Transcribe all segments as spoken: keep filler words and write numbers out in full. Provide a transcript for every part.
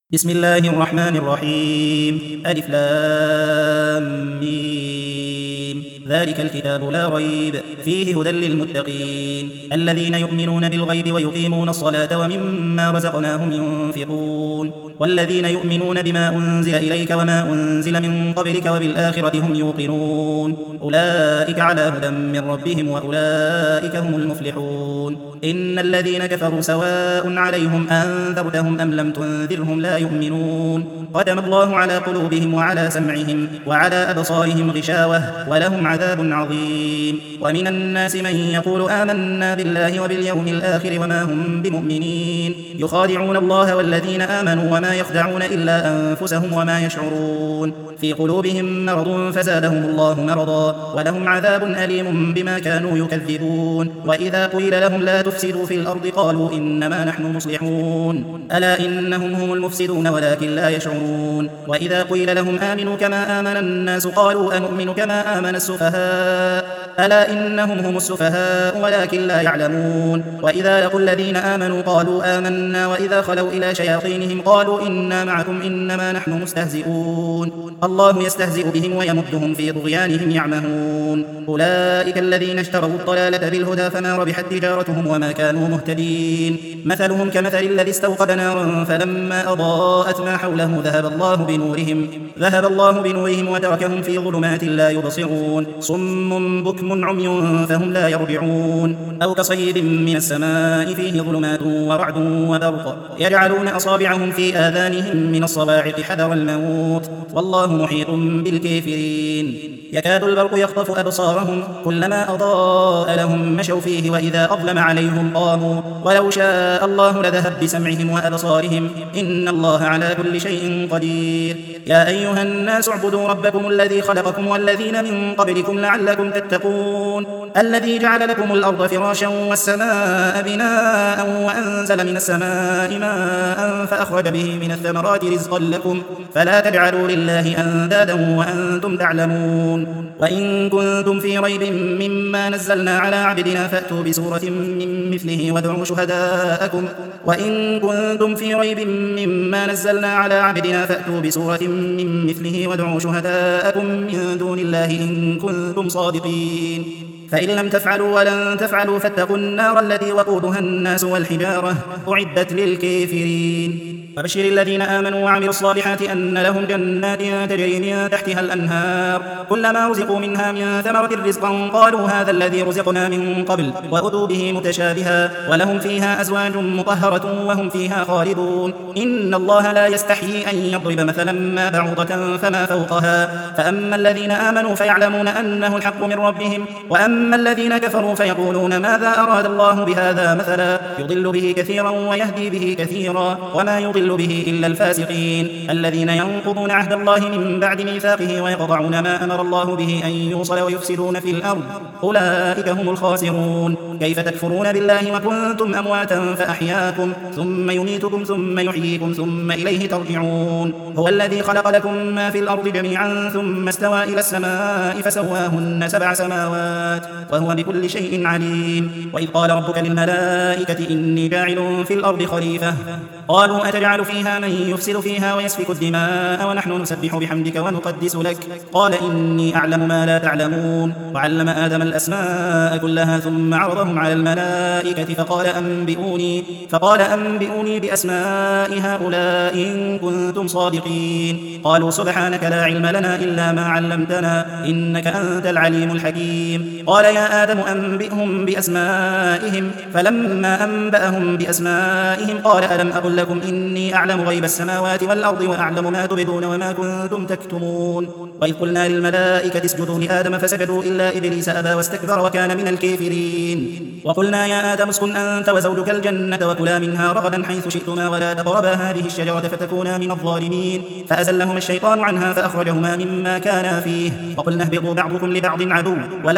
بسم الله الرحمن الرحيم ألف لام ميم ذلك الكتاب لا ريب فيه هدى للمتقين الذين يؤمنون بالغيب ويقيمون الصلاة ومما رزقناهم ينفقون والذين يؤمنون بما أنزل إليك وما أنزل من قبلك وبالآخرة هم يوقنون أولئك على هدى من ربهم وأولئك هم المفلحون إن الذين كفروا سواء عليهم أنذرتهم أم لم تنذرهم لا يؤمنون ختم الله على قلوبهم وعلى سمعهم وعلى أبصارهم غشاوة ولهم عذاب عظيم ومن الناس من يقول آمنا بالله وباليوم الآخر وما هم بمؤمنين يخادعون الله والذين آمنوا وما يخدعون إلا أنفسهم وما يشعرون في قلوبهم مرض فزادهم الله مرضا ولهم عذاب أليم بما كانوا يكذبون وإذا قيل لهم لا تفسدوا في الأرض قالوا إنما نحن مصلحون ألا إنهم هم المفسدون ولكن لا يشعرون وإذا قيل لهم آمنوا كما آمن الناس قالوا أنؤمن كما آمن السفهاء ألا إنهم هم السفهاء ولكن لا يعلمون وإذا لقوا الذين آمنوا قالوا آمنا وإذا خلوا إلى شياطينهم قالوا إنا معكم إنما نحن مستهزئون الله يستهزئ بهم ويمدهم في طغيانهم يعمهون أولئك الذين اشتروا الضلالة بالهدى فما ربحت تجارتهم وما كانوا مهتدين مثلهم كمثل الذي استوقد نارا فلما أضاءت ما حوله ذهب الله بنورهم ذهب الله بنورهم وتركهم في ظلمات لا يبصرون صم بكم عمي فهم لا يرجعون أو كصيب من السماء فيه ظلمات ورعد وبرق يجعلون أصابعهم في آذانهم من الصواعق حذر الموت والله محيط بالكافرين يكاد البرق يخطف أبصارهم كلما أضاء لهم مشوا فيه وإذا أظلم عليهم قاموا ولو شاء الله لذهب بسمعهم وأبصارهم إن الله على كل شيء قدير يا أيها الناس اعبدوا ربكم الذي خلقكم والذين من قبلكم لعلكم تتقون الذي جعل لكم الأرض فراشا والسماء بناء وأنزل من السماء ماء فأخرج به من الثمرات رزقا لكم فلا تجعلوا لله أندادا وأنتم تعلمون وإن كنتم في ريب مما نزلنا على عبدنا فأتوا بسورة من مثله وادعوا شهداءكم وإن كنتم في ريب مما نزلنا على عبدنا فأتوا بسورة من مثله وادعوا شهداءكم من دون الله إن كنتم صادقين فإن لم تفعلوا ولن تفعلوا فاتقوا النار التي وقودها الناس والحجارة أعدت للكافرين فبشر الذين آمنوا وعملوا الصالحات أن لهم جنات تجري من تحتها الأنهار كلما رزقوا منها من ثمرة رزقا قالوا هذا الذي رزقنا من قبل وأتوا به متشابها ولهم فيها أزواج مطهرة وهم فيها خالدون إن الله لا يستحيي أن يضرب مثلا ما بعوضة فما فوقها فأما الذين آمنوا فيعلمون أنه الحق من ربهم وأما الذين كفروا فيقولون ماذا أراد الله بهذا مثلا يضل به كثيرا ويهدي به كثيرا وما يضل به إلا الفاسقين الذين ينقضون عهد الله من بعد ميثاقه ويقطعون ما أمر الله به أن يوصل ويفسدون في الأرض أولئك هم الخاسرون كيف تكفرون بالله وكنتم أمواتا فأحياكم ثم يميتكم ثم يحييكم ثم إليه ترجعون هو الذي خلق لكم ما في الأرض جميعا ثم استوى إلى السماء فسواهن سبع سماوات وهو بكل شيء عليم وإذ قال ربك للملائكة إني جاعل في الأرض خليفة قالوا أتجعل فيها من يفسد فيها ويسفك الدماء ونحن نسبح بحمدك ونقدس لك قال إني أعلم ما لا تعلمون وعلم آدم الأسماء كلها ثم عرضهم على الملائكة فقال أنبئوني فقال أنبئوني بأسماء هؤلاء إن كنتم صادقين قالوا سبحانك لا علم لنا إلا ما علمتنا إنك أنت العليم الحكيم قال يا آدم أنبئهم بأسمائهم فلما أنبأهم بأسمائهم قال ألم أقل لكم إني أعلم غيب السماوات والأرض وأعلم ما تبدون وما كنتم تكتمون وإذ قلنا للملائكة اسجدوا لآدم فسجدوا إلا إبليس أبى واستكبر وكان من الكافرين وقلنا يا آدم اسكن أنت وزوجك الجنة وكلا منها رغدا حيث شئتما ولا تقربا هذه الشجرة فتكونا من الظالمين فأزلهما الشيطان عنها فأخرجهما مما كانا فيه وقلنا اهبطوا بعضكم لبعض عدو ولكم في الأرض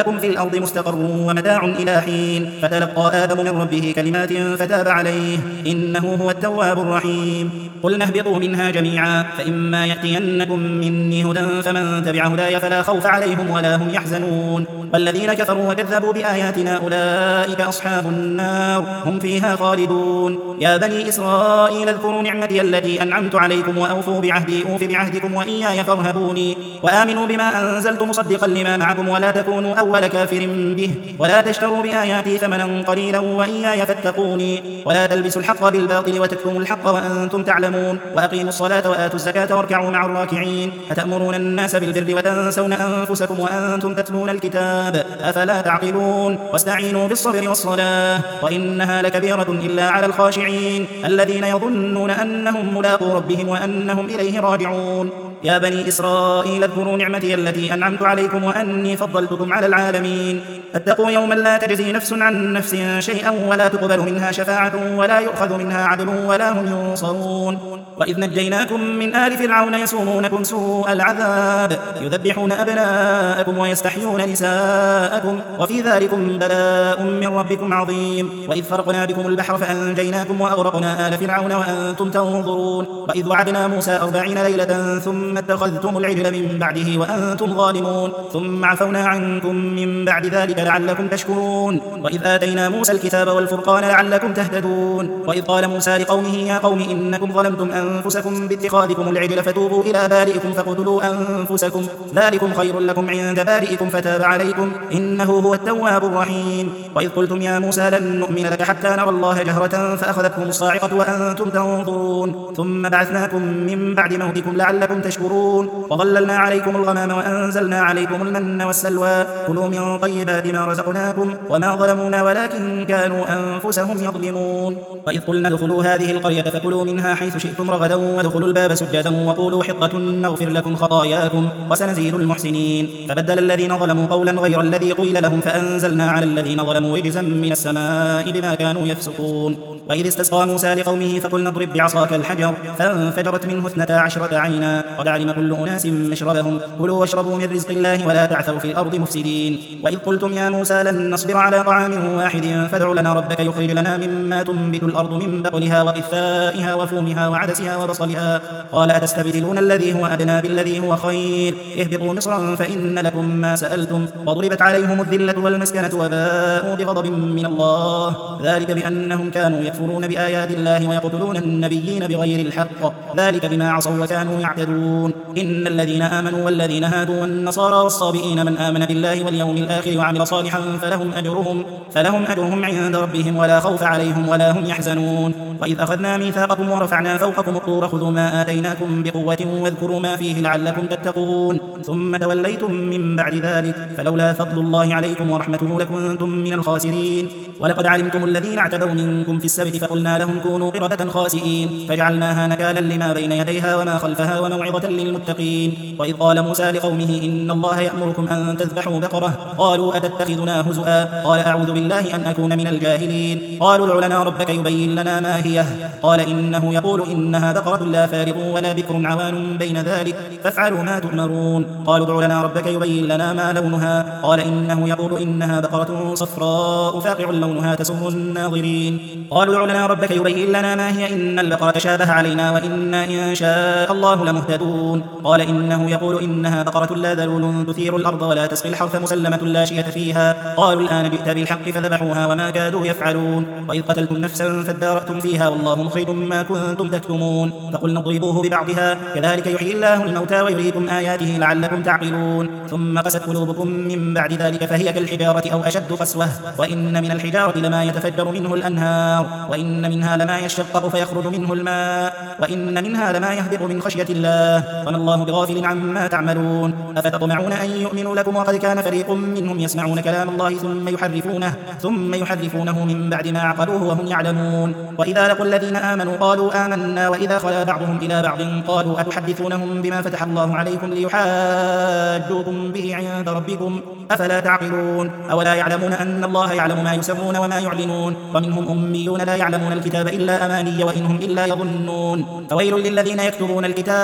الأرض مستقر ومتاع إلى حين. فتلقى آدم من ربه كلمات فتاب عليه إنه هو التواب الرحيم. قلنا اهبطوا منها جميعا فإما يأتينكم مني هدى فمن تبع هداي فلا خوف عليهم ولا هم يحزنون. والذين كفروا وكذبوا بآياتنا أولئك أصحاب النار هم فيها خالدون. يا بني إسرائيل اذكروا نعمتي التي أنعمت عليكم وأوفوا بعهدي أوف بعهدكم وإياي فارهبوني وآمنوا بما أنزلت مصدقا لما معكم ولا تكونوا أول كافر به ولا تشتروا بآياتي ثمنا قليلا وإياي فاتقوني ولا تلبسوا الحق بالباطل وتكتموا الحق وأنتم تعلمون. وأقيموا الصلاة وآتوا الزكاة واركعوا مع الراكعين. أتأمرون الناس بالبر وتنسون أنفسكم وأنتم تتلون الكتاب أفلا تعقلون. واستعينوا بالصبر والصلاة وإنها لكبيرة إلا على الخاشعين الذين يظنون أنهم ملاقو ربهم وأنهم إليه راجعون. يا بني إسرائيل اذكروا نعمتي التي أنعمت عليكم وأني فضلتكم على العالمين. اتقوا يوما لا تجزي نفس عن نفس شيئا ولا تقبل منها شفاعة ولا يؤخذ منها عدل ولا هم ينصرون. وإذ نجيناكم من آل فرعون يسومونكم سوء العذاب يذبحون أبناءكم ويستحيون نساءكم وفي ذلكم بلاء من ربكم عظيم. وإذ فرقنا بكم البحر فأنجيناكم وأغرقنا آل فرعون وأنتم تنظرون. وإذ وعدنا موسى أربعين ليلة ثم اتخذتم العجل من بعده وأنتم ظالمون ثم عفونا عنكم من بعد ذلك لعلكم تشكرون. وإذ آتينا موسى الكتاب والفرقان لعلكم تهتدون. وإذ قال موسى لقومه يا قوم إنكم ظلمتم أنفسكم باتخاذكم العجل فتوبوا إلى بارئكم فاقتلوا أنفسكم ذلكم خير لكم عند بارئكم فتاب عليكم إنه هو التواب الرحيم. وإذ قلتم يا موسى لن نؤمن لك حتى نرى الله جهرة فأخذتكم الصاعقة وأنتم تنظرون ثم بعثناكم من بعد موتكم لعلكم تشكرون. وظللنا عليكم الغمام وأنزلنا عليكم المن والسلوى كلوا من طيبات ما رزقناكم وما ظلمونا ولكن كانوا أنفسهم يظلمون. وإذ قلنا ادخلوا هذه القرية فكلوا منها حيث شئتم رغدا وادخلوا الباب سجدا وقولوا حطة نغفر لكم خطاياكم وسنزيد المحسنين. فبدل الذين ظلموا قولا غير الذي قيل لهم فأنزلنا على الذين ظلموا رجزا من السماء بما كانوا يفسقون. وإذ استسقى موسى لقومه فقلنا اضرب بعصاك الحجر فانفجرت منه اثنتا عشرة عينا قد علم كل أناس مشربهم كلوا واشربوا من رزق الله ولا تعثوا في الأرض مفسدين. وإذ قلتم يا موسى لن نصبر على طعام واحد فادع لنا ربك يخرج لنا مما تنبت الأرض من بقلها وقثائها وفومها وعدسها وبصلها قال أتستبدلون الذي هو أدنى بالذي هو خير اهبطوا مصرا فإن لكم ما سألتم وضربت عليهم الذلة والمسكنة وباءوا بغضب من الله ذلك بأنهم كانوا يكفرون بآيات الله ويقتلون النبيين بغير الحق ذلك بما عصوا وكانوا يعتدون. إن الذين آمنوا والذين هادوا والنصارى والصابئين من آمن بالله واليوم الآخر وعمل صالحا فلهم أجرهم, فلهم أجرهم عند ربهم ولا خوف عليهم ولا هم يحزنون. وإذ أخذنا ميثاقكم ورفعنا فوقكم الطور خذوا ما آتيناكم بقوة واذكروا ما فيه لعلكم تتقون ثم توليتم من بعد ذلك فلولا فضل الله عليكم ورحمته لكنتم من الخاسرين. ولقد علمتم الذين اعتدوا منكم في السبت فقلنا لهم كونوا قردة خاسئين فجعلناها نكالا لما بين يديها وما خلفها وموعظة للمتقين. وإذ قال موسى لقومه إن الله يأمركم أن تذبحوا بقرة قالوا أتتخذنا هزؤا قال أعوذ بالله أن أكون من الجاهلين. قالوا ادع لنا ربك يبين لنا ما هي قال إنه يقول إنها بقرة لا فارض ولا بكر عوان بين ذلك فافعلوا ما تؤمرون. قالوا ادع لنا ربك يبين لنا ما لونها قال إنه يقول إنها بقرة صفراء فاقع لونها تسر الناظرين. قالوا ادع لنا ربك يبين لنا ما هي إن البقرة تشابه علينا وإنا إن شاء الله لمهتدون. قال إنه يقول إنها بقرة لا ذلول تثير الأرض ولا تسقي الحرث مسلمة لا شية فيها قالوا الآن جئت بالحق فذبحوها وما كادوا يفعلون. وإذ قتلتم نفسا فادارأتم فيها والله مخرج ما كنتم تكتمون فقلنا اضربوه ببعضها كذلك يحيي الله الموتى ويريكم آياته لعلكم تعقلون. ثم قست قلوبكم من بعد ذلك فهي كالحجارة أو أشد قسوة وإن من الحجارة لما يتفجر منه الأنهار وإن منها لما يشقق فيخرج منه الماء وإن منها لما يهبط من خشية الله وما الله بغافل عما تعملون. أفتطمعون أن يؤمنوا لكم وقد كان فريق منهم يسمعون كلام الله ثم يحرفونه ثم يحرفونه من بعد ما عقلوه وهم يعلمون. وإذا لقوا الذين آمنوا قالوا آمنا وإذا خلا بعضهم إلى بعض قالوا أتحدثونهم بما فتح الله عليكم ليحاجوكم به عند ربكم أفلا تعقلون. أولا يعلمون أن الله يعلم ما يسرون يسرون وما يعلنون ومنهم أميون لا يعلمون الكتاب إلا أماني وإن هم إلا يظنون فويل للذين يكتبون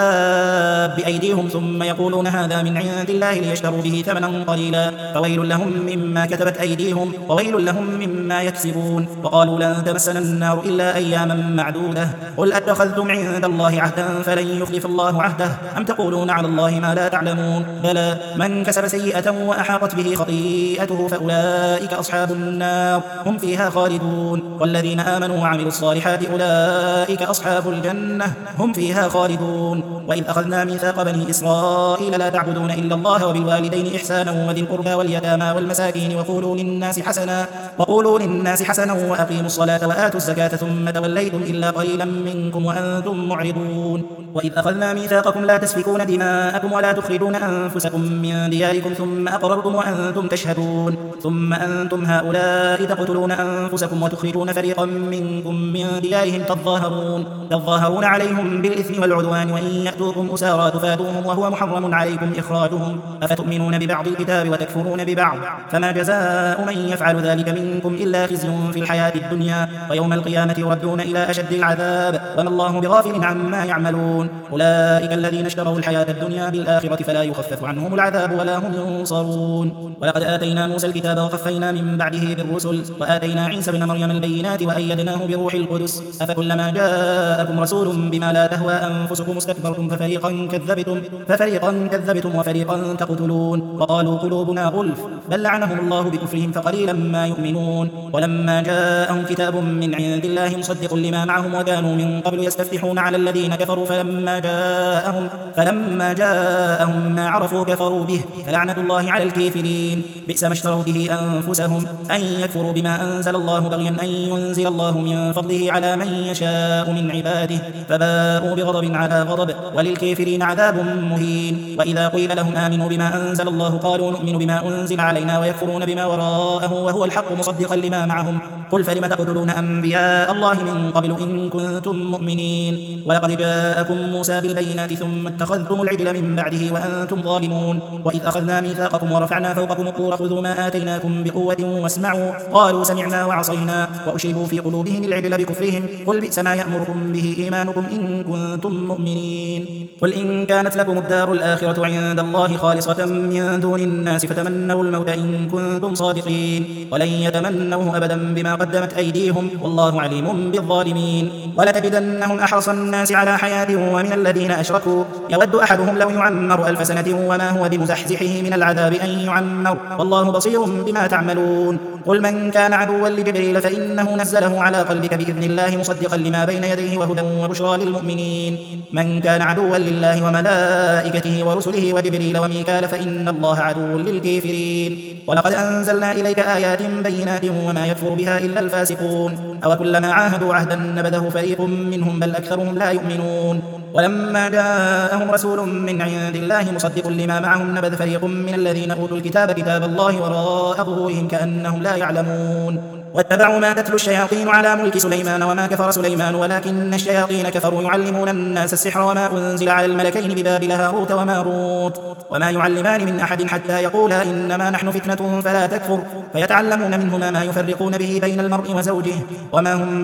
الكتاب بأيديهم ثم يقولون هذا من عند الله ليشتروا به ثمنا قليلا فويل لهم مما كتبت أيديهم وويل لهم مما يكسبون وقالوا لن تمسنا النار إلا أياما معدودة قل أتخذتم عند الله عهدا فلن يخلف الله عهده أم تقولون على الله ما لا تعلمون بلى من كسب سيئة وأحاطت به خطيئته فأولئك أصحاب النار هم فيها خالدون والذين آمنوا وعملوا الصالحات أولئك أصحاب الجنة هم فيها خالدون وإذ أخذنا ميثاق بني إسرائيل لا تعبدون إلا الله وبالوالدين إحسانا وذي القربى واليتامى والمساكين وقولوا للناس حسنا وقولوا للناس حسنا وأقيموا الصلاة وآتوا الزكاة ثم توليتم إلا قليلا منكم وأنتم معرضون وإذ أخذنا ميثاقكم لا تسفكون دماءكم ولا تخرجون أنفسكم من دياركم ثم أقررتم وأنتم تشهدون ثم أنتم هؤلاء تقتلون أنفسكم وتخرجون فريقا منكم من ديارهم تظاهرون تظاهرون عليهم بالإثم والعدوان وإن يأتوكم أسارى تفادوهم وهو محرم عليكم إخراجهم أفتؤمنون ببعض الكتاب وتكفرون ببعض فما جزاء من يفعل ذلك منكم إلا خزي في الحياة الدنيا ويوم القيامة يردون إلى أشد العذاب وما الله بغافل عما يعملون أولئك الذين اشتروا الحياة الدنيا بالآخرة فلا يخفف عنهم العذاب ولا هم ينصرون ولقد آتينا موسى الكتاب وقفينا من بعده بالرسل وآتينا عيسى بن مريم البينات وأيدناه بروح القدس أفكلما جاءكم رسول بما لا تهوى أنفسكم استكبرتم ففريقا كذبتم ففريقا كذبتم وفريقا تقتلون وقالوا قلوبنا غلف بل لعنهم الله بكفرهم فقليلا ما يؤمنون ولما جاءهم كتاب من عند الله مصدق لما معهم وكانوا من قبل يستفتحون على الذين كفروا فلما جاءهم فلما جاءهم ما عرفوا كفروا به فلعنة الله على الكافرين بئس ما اشتروا به أنفسهم أن يكفروا بما أنزل الله بغيا أن ينزل الله من فضله على من يشاء من عباده فباءوا بغضب على غضب وللكافرين عذاب مهين وإذا قيل لهم آمنوا بما أنزل الله قالوا نؤمن بما أنزل علينا ويكفرون بما وراءه وهو الحق مصدقا لما معهم قل فلم تقتلون أنبياء الله من قبل إن كنتم مؤمنين ولقد جاءكم موسى بالبينات ثم اتخذتم العجل من بعده وأنتم ظالمون وإذ أخذنا ميثاقكم ورفعنا فوقكم الطور خذوا ما آتيناكم بقوة واسمعوا قالوا سمعنا وعصينا وأشربوا في قلوبهم العجل بكفرهم قل بئس ما يأمركم به إيمانكم إن كنتم مؤمنين قل إن كانت لكم الدار الآخرة عند الله خالصة من دون الناس فتمنوا الموت إن كنتم صادقين ولن يتمنوه أبدا بما قدمت أيديهم والله عليم بالظالمين ولتجدنهم أحرص الناس على حياة ومن الذين أشركوا يود أحدهم لو يعمر ألف سنة وما هو بمزحزحه من العذاب أن يعمر والله بصير بما تعملون قل من كان عدوا لجبريل فإنه نزله على قلبك بإذن الله مصدقا لما بين يديه وهدى وبشرى للمؤمنين من كان عدوا لله وملائكته ورسله وجبريل وميكال فإن الله عدو للكافرين ولقد أنزلنا إليك آيات بينات وما يكفر بها إلا الفاسقون أو كلما عاهدوا عهدا نبذه فريق منهم بل أكثرهم لا يؤمنون ولما جاءهم رسول من عند الله مصدق لما معهم نبذ فريق من الذين أوتوا الكتاب كتاب الله وراء ظهورهم كأنهم لا يعلمون واتبعوا ما تتلو الشياطين على ملك سليمان وما كفر سليمان ولكن الشياطين كفروا يعلمون الناس السحر وما أنزل على الملكين ببابل هاروت وماروت وما يعلمان من أحد حتى يقولا إنما نحن فتنة فلا تكفر فيتعلمون منهما ما يفرقون به بين المرء وزوجه وما هم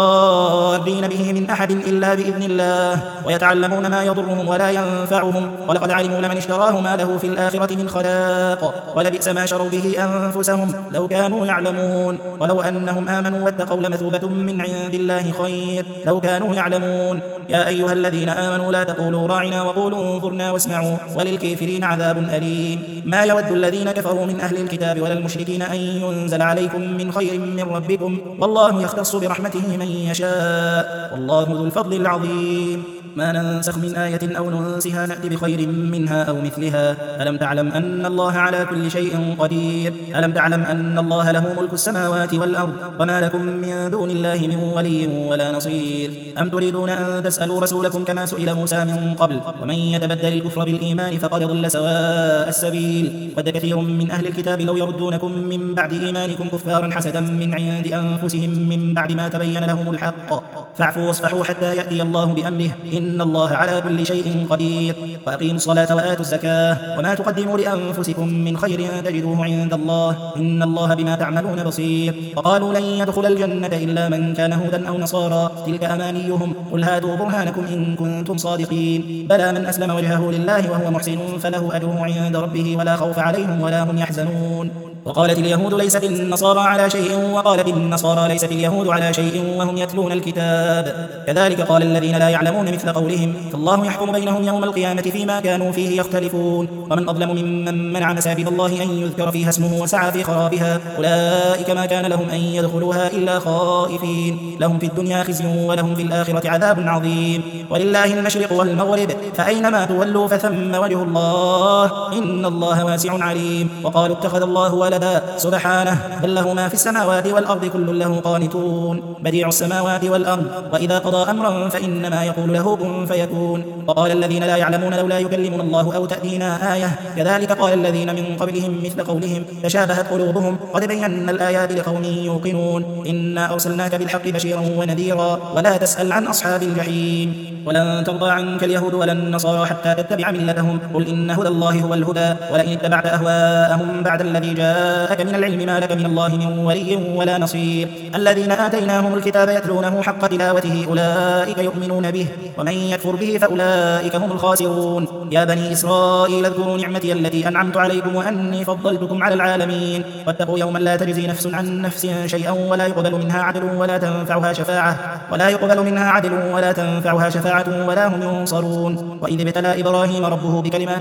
بضارين به من أحد إلا بإذن الله ويتعلمون ما يضرهم ولا ينفعهم ولقد علموا لمن اشتراه ما له في الآخرة من خلاق ولبئس ما شروا به أنفسهم لو كانوا يعلمون ولو أنهم آمنوا واتقوا لمثوبة من عند الله خير لو كانوا يعلمون يا أيها الذين آمنوا لا تقولوا راعنا وقولوا انظرنا واسمعوا وللكافرين عذاب أليم ما يود الذين كفروا من أهل الكتاب ولا المشركين أن ينزل عليكم من خير من ربكم والله يختص برحمته من يشاء والله ذو الفضل العظيم ما ننسخ من آية أو ننسها نأتي بخير منها أو مثلها ألم تعلم أن الله على كل شيء قدير ألم تعلم أن الله له ملك السماوات والأرض وما لكم من دون الله من ولي ولا نصير أم تريدون أن تسألوا رسولكم كما سئل موسى من قبل ومن يتبدل الكفر بالإيمان فقد ضل سواء السبيل ود كثير من أهل الكتاب لو يردونكم من بعد إيمانكم كفارا حسدا من عند أنفسهم من بعد ما تبين لهم الحق فاعفوا واصفحوا حتى يأتي الله بأمره إن الله على كل شيء قدير. وأقيموا الصلاة وآتوا الزكاة وما تقدموا لأنفسكم من خير تجدوه عند الله إن الله بما تعملون بصير. وقالوا لن يدخل الجنة إلا من كان هودا أو نصارى تلك أمانيهم قل هاتوا برهانكم إن كنتم صادقين بلى من أسلم وجهه لله وهو محسن فله أجره عند ربه ولا خوف عليهم ولا هم يحزنون. وقالت اليهود ليست النصارى على شيء وقالت النصارى ليست اليهود على شيء وهم يتلون الكتاب كذلك قال الذين لا يعلمون مثل قولهم فالله يحكم بينهم يوم القيامة فيما كانوا فيه يختلفون. ومن أظلم ممن منع مساجد الله أن يذكر فيها اسمه وسعى في خرابها أولئك ما كان لهم أن يدخلوها إلا خائفين لهم في الدنيا خزي ولهم في الآخرة عذاب عظيم. ولله المشرق والمغرب فأينما تولوا فثم وجه الله إن الله واسع عليم. وقالوا اتخذ الله ولدا سبحانه بل له ما في السماوات والأرض كل له قانتون بديع السماوات والأرض وإذا قضى أمرا فإنما يقول له كن فيكون. وقال الذين لا يعلمون لولا يكلمنا الله أو تأتينا آية كذلك قال الذين من قبلهم مثل قولهم تشابهت قلوبهم قد بينا الآيات لقوم يوقنون إنا أرسلناك بالحق بشيرا ونذيرا ولا تسأل عن أصحاب الجحيم. ولن ترضى عنك اليهود ولا النصارى حتى تتبع ملتهم قل إن هدى الله هو الهدى ولئن اتبعت أهواءهم بعد الذي جاءك من العلم ما لك من الله من ولي ولا نصير. الذين آتيناهم الكتاب يتلونه حق تلاوته أولئك يؤمنون به ومن يكفر به فأولئك هم الخاسرون. يا بني إسرائيل اذكروا نعمتي التي أنعمت عليكم وأني فضلتكم على العالمين واتقوا يوما لا تجزي نفس عن نفس شيئا ولا يقبل منها عدل ولا تنفعها شفاعة ولا يقبل منها عدل ولا تنفعها شفاعة ولا هم ينصرون. وإذ ابتلى إبراهيم ربه بكلمات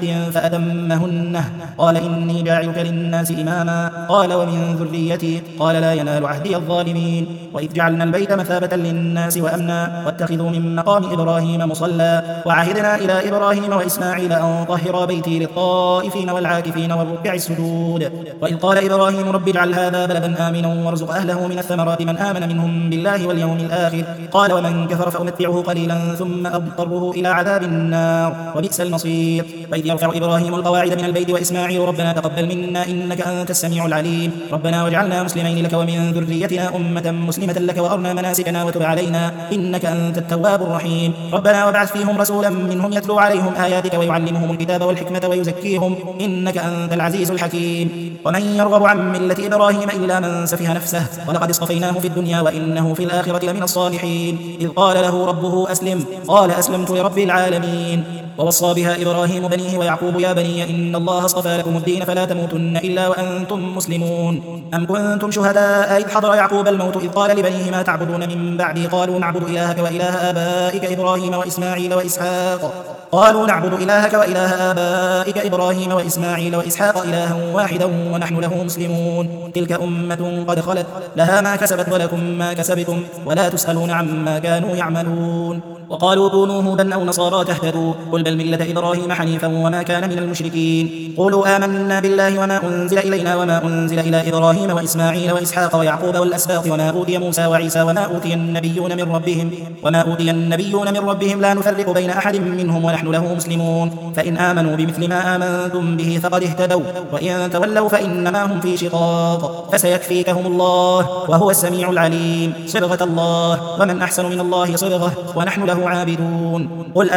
فأتمهن قال إني جاعلك للناس إماما قال ومن ذريتي قال لا ينال عهدي الظالمين. وإذ جعلنا البيت مثابة للناس وأمنا واتخذوا من مقام إبراهيم مصلى وعهدنا إلى إبراهيم وإسماعيل أن طهرا بيتي للطائفين والعاكفين والركع السجود. وإذ قال إبراهيم رب اجعل هذا بلدا آمنا وارزق أهله من الثمرات من آمن منهم بالله واليوم الآخر قال ومن كفر فأمتعه قليلا ثم أضطره إلى عذاب النار وبئس المصير. وإذ يرفع إبراهيم القواعد من البيت وإسماعيل ربنا تقبل منا إنك أنت السميع العليم ربنا واجعلنا مسلمين لك ومن ذريتنا أمة مسلمة لك وأرنا مناسكنا وتب علينا إنك أنت التواب الرحيم. ربنا وابعث فيهم رسولا منهم يتلو عليهم آياتك ويعلمهم الكتاب والحكمة ويزكيهم إنك أنت العزيز الحكيم. ومن يرغب عن ملة إبراهيم إلا من سفه نفسه ولقد اصطفيناه في الدنيا وإنه في الآخرة لمن الصالحين. إذ قال له ربه أسلم قال أسلمت لرب العالمين. ووصى بها إبراهيم بنيه ويعقوب يا بني إن الله اصطفى لكم الدين فلا تموتن إلا وأنتم مسلمون. أم كنتم شهداء إذ حضر يعقوب الموت إذ قال لبنيه ما تعبدون من بعدي قالوا نعبد إلهك وإله آبائك إبراهيم وإسماعيل وإسحاق قالوا نعبد إلهك وإله آبائك إبراهيم وإسماعيل وإسحاق إلها واحدا ونحن له مسلمون. تلك أمة قد خلت لها ما كسبت ولكم ما كسبتم ولا تسألون عما كانوا يعملون. وقالوا كونوا هودا أو نصارى تهتدوا قل بل ملة إبراهيم حنيفا وما كان من المشركين. قولوا آمنا بالله وما أنزل إلينا وما أنزل إلى إبراهيم وإسماعيل وإسحاق ويعقوب والأسباط وما أوتي موسى وعيسى وما أوتي النبيون من ربهم وما أوتي النبيون من ربهم لا نفرق بين أحد منهم ونحن له مسلمون. فإن آمنوا بمثل ما آمنتم به فقد اهتدوا وإن تولوا فإنما هم في شقاق فسيكفيكهم الله وهو السميع العليم. صبغة الله ومن أحسن من الله صبغة ونحن له عابدون. قل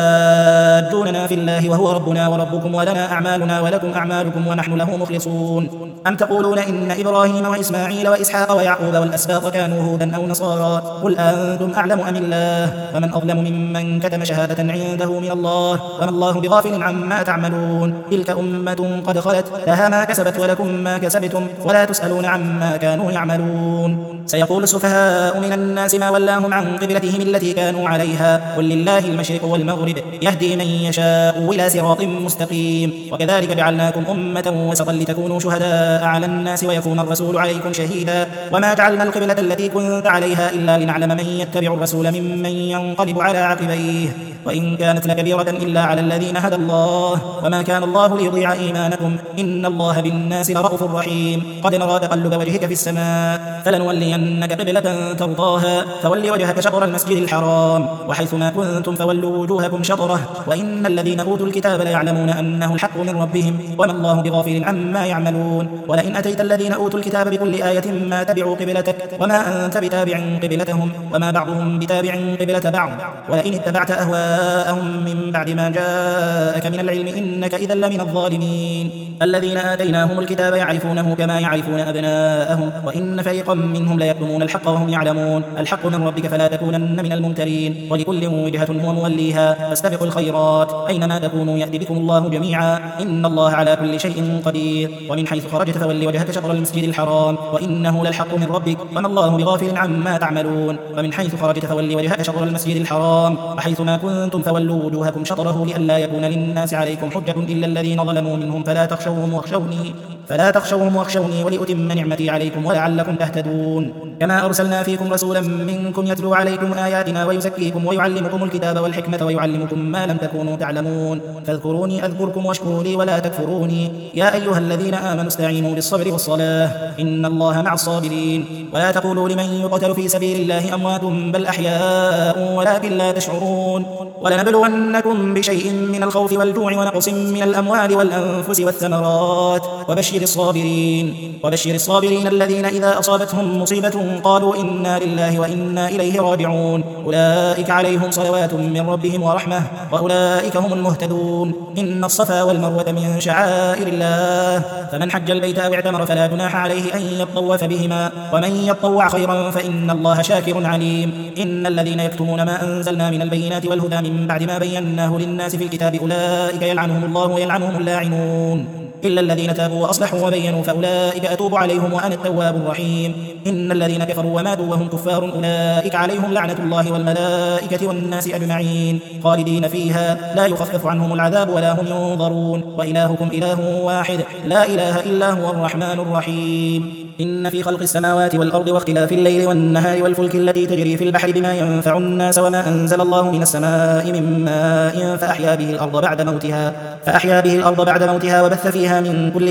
أتحاجوننا في الله وهو ربنا وربكم ولنا أعمالنا ولكم أعمالكم ونحن له مخلصون. أم تقولون إن إبراهيم وإسماعيل وإسحاق ويعقوب والأسباط كانوا هودا أو نصارى قل أنتم أعلم أم الله ومن أظلم ممن كتم شهادة عنده من الله وما الله بغافل عما تعملون. تلك أمة قد خلت لها ما كسبت ولكم ما كسبتم ولا تسألون عما كانوا يعملون. سيقول السفهاء من الناس ما ولاهم عن قبلتهم التي كانوا عليها قل لله المشرق والمغرب يهدي من يشاء إلى صراط مستقيم. وكذلك جعلناكم أمة وسطا لتكونوا شهداء على الناس ويكون الرسول عليكم شهيدا وما جعلنا القبلة التي كنت عليها إلا لنعلم من يتبع الرسول ممن ينقلب على عقبيه وإن كانت لكبيرة إلا على الذين هدى الله وما كان الله ليضيع إيمانكم إن الله بالناس لرؤوف رحيم. قد نرى تقلب وجهك في السماء فلنولينك قبلة ترضاها فول وجهك شطر المسجد الحرام وحيثما كنتم فولوا وجوهكم شطره وإن الذين أوتوا الكتاب ليعلمون أنه الحق من ربهم وما الله بغافل عما يعملون. ولئن أتيت الذين أوتوا الكتاب بكل آية ما تبعوا قبلتك وما أنت بتابع قبلتهم وما بعضهم بتابع قبلة بعض ولئن اتبعت أهواءهم جاءهم من بعد ما جاءك من العلم إنك إذا لمن الظالمين. الذين آتيناهم الكتاب يعرفونه كما يعرفون أبناءهم وإن فريقا منهم ليكتمون الحق وهم يعلمون. الحق من ربك فلا تكونن من الممترين. ولكل وجهة هو موليها فاستبقوا الخيرات أينما تكونوا يأتي بكم الله جميعا إن الله على كل شيء قدير. ومن حيث خرجت فول وجهك شطر المسجد الحرام وإنه للحق من ربك وما الله بغافل عما تعملون. ومن حيث خرجت فول وجهك شطر المسجد الحرام وحيث ما كنتم فولوا وجوهكم شطره لئلا يكون للناس عليكم حجة إلا الذين ظلموا منهم فلا تخشوهم واخشوني فلا تخشوهم واخشوني ولأتم نعمتي عليكم ولعلكم تهتدون. كما أرسلنا فيكم رسولا منكم يتلو عليكم آياتنا ويزكيكم ويعلمكم الكتاب والحكمة ويعلمكم ما لم تكونوا تعلمون. فاذكروني أذكركم واشكروا لي ولا تكفروني. يا أيها الذين آمنوا استعينوا بالصبر والصلاة إن الله مع الصابرين. ولا تقولوا لمن يقتل في سبيل الله أموات بل أحياء ولكن لا تشعرون. ولنبلونكم بشيء من الخوف والجوع ونقص من الأموال والأنفس والثمرات وبشر الصابرين وبشر الصابرين الذين إذا أصابتهم مصيبة قالوا إنا لله وإنا إليه راجعون. أولئك عليهم صلوات من ربهم ورحمة وأولئك هم المهتدون. إن الصفا والمروة من شعائر الله فمن حج البيت أو اعتمر فلا جناح عليه أن يطوف بهما ومن يطوع خيرا فإن الله شاكر عليم. إن الذين يكتمون ما أنزلنا من البينات والهدى من بعد ما بيناه للناس في الكتاب أولئك يلعنهم الله ويلعنهم اللاعنون إلا الذين تابوا وأصلحوا وبينوا فأولئك أتوب عليهم وأنا التواب الرحيم. إن الذين كفروا وماتوا وهم كفار أولئك عليهم لعنة الله والملائكة والناس أجمعين خالدين فيها لا يخفف عنهم العذاب ولا هم ينظرون. وإلهكم إله واحد لا إله إلا هو الرحمن الرحيم. إن في خلق السماوات والأرض واختلاف الليل والنهار والفلك التي تجري في البحر بما ينفع الناس وما أنزل الله من السماء من ماء فأحيا به الأرض بعد موتها فأحيا به الأرض بعد موتها وبث فيها من كل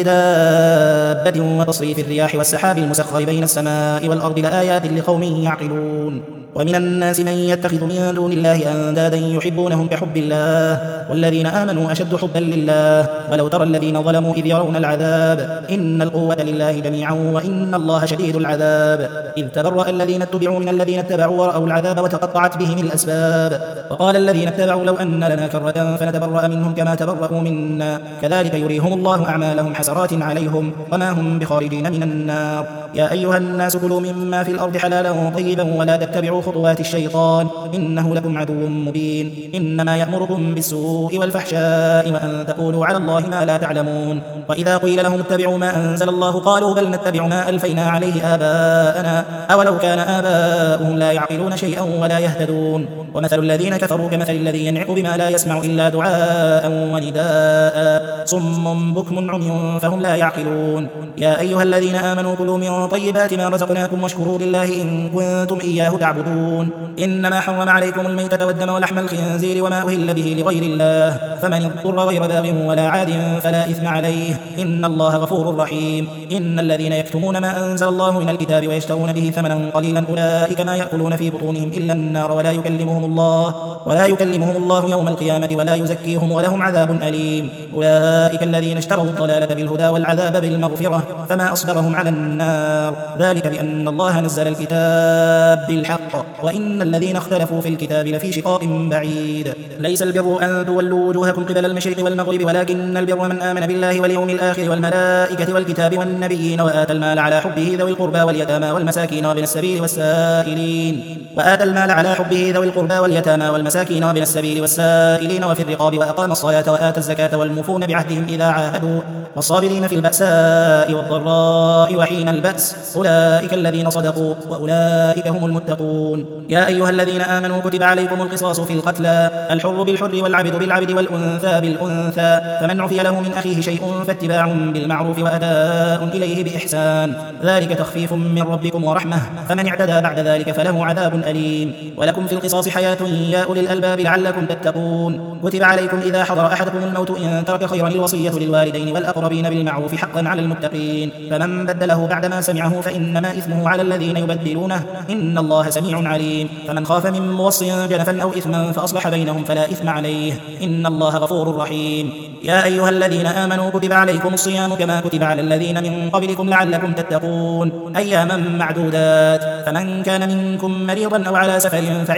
دابة وتصريف الرياح والسحاب المسخر بين السماء والأرض لآيات لقوم يعقلون. ومن الناس من يتخذ من دون الله أندادا يحبونهم كحب الله والذين آمنوا أشد حبا لله. ولو ترى الذين ظلموا إذ يرون العذاب إن القوة لله جميعا وإن الله شديد العذاب. إذ تبرأ الذين اتبعوا من الذين اتبعوا ورأوا العذاب وتقطعت بهم الأسباب. وقال الذين اتبعوا لو أن لنا كرة فنتبرأ منهم كما تبرأوا منا كذلك يريهم الله أعمالهم حسرات عليهم وما هم بخارجين من النار. يا أيها الناس كلوا مما في الأرض حلالا طيبا ولا تتبعوا خطوات الشيطان إنه لكم عدو مبين. إنما يأمركم بالسوء والفحشاء وأن تقولوا على الله ما لا تعلمون. وإذا قيل لهم اتبعوا ما أنزل الله قالوا بل نتبع ما ألفينا عليه آباءنا أولو كان آباؤهم لا يعقلون شيئا ولا يهتدون. ومثل الذين كفروا كمثل الذي ينعق بما لا يسمع إلا دعاء ونداء صم بكم عمي فهم لا يعقلون. يا أيها الذين آمنوا كلوا من طيبات ما رزقناكم واشكروا لله إن كنتم إياه تعبدون. إنما حرم عليكم الميتة والدم ولحم الخنزير وما أهل به لغير الله فمن اضطر غير باغ ولا عاد فلا إثم عليه إن الله غفور رحيم. إن الذين يكتمون ما أنزل الله من الكتاب ويشترون به ثمنا قليلا أولئك ما يأكلون في بطونهم إلا النار ولا يكلمهم الله ولا يكلمهم الله يوم القيامة ولا يزكيهم ولهم عذاب أليم. أولئك الذين اشتروا الضلالة بالهدى والعذاب بالمغفرة فما أصبرهم على النار ذلك بأن الله نزل الكتاب بالحق وإن الذين اختلفوا في الكتاب لفي شقاق بعيد. ليس البر أن تولوا وجوهكم قبل المشرق والمغرب ولكن البر من آمن بالله واليوم الآخر والملائكة والكتاب والنبيين وآتى المال على حبه ذوي القربى واليتامى والمساكين وابن السبيل والسائلين وآتى المال على حبه ذوي القربى واليتامى والمساكين وابن السبيل والسائلين وفي الرقاب وأقام الصلاة وآتى الزكاة والموفون بعهدهم إذا عاهدوا والصابرين في البأساء والضراء وحين البأس أولئك الذين صدقوا وأولئك هم المتقون. يا أيها الذين آمنوا كتب عليكم القصاص في القتلى الحر بالحر والعبد بالعبد والأنثى بالأنثى فمن عفي له من أخيه شيء فاتباع بالمعروف وأداء إليه بإحسان ذلك تخفيف من ربكم ورحمة فمن اعتدى بعد ذلك فله عذاب أليم. ولكم في القصاص حياة يا أولي الألباب لعلكم تتقون. كتب عليكم إذا حضر أحدكم الموت إن ترك خيرا الوصية للوالدين والأقربين بالمعروف حقا على المتقين فمن بدله بعدما سمعه فإنما إثمه على الذين يبدلونه إن الله سميع عليم. فمن خاف من موص جنفا أو إثما فأصلح بينهم فلا إثم عليه إن الله غفور رحيم. يا أيها الذين آمنوا كتب عليكم الصيام كما كتب على الذين من قبلكم لعلكم تتقون أياما معدودات فمن كان منكم مريضا أو على سفر فعدة